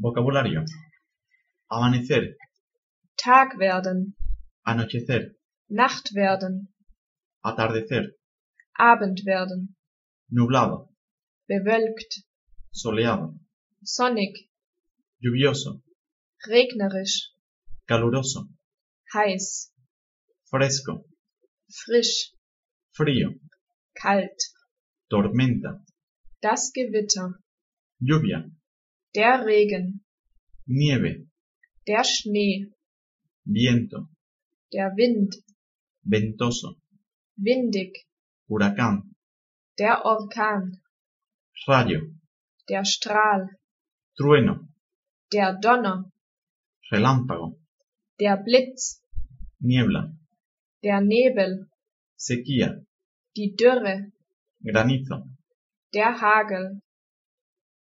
Vocabulario. Amanecer, Tag werden, anochecer, Nacht werden, atardecer, Abend werden, nublado, bewölkt, soleado, sonnig, lluvioso, regnerisch, caluroso, heiß, fresco, frisch, frío, kalt, tormenta, das Gewitter, lluvia, der Regen, nieve, der Schnee, viento, der Wind, ventoso, windig, huracán, der Orkan, rayo, der Strahl, trueno, der Donner, relámpago, der Blitz, niebla, der Nebel, sequía, die Dürre, granizo, der Hagel,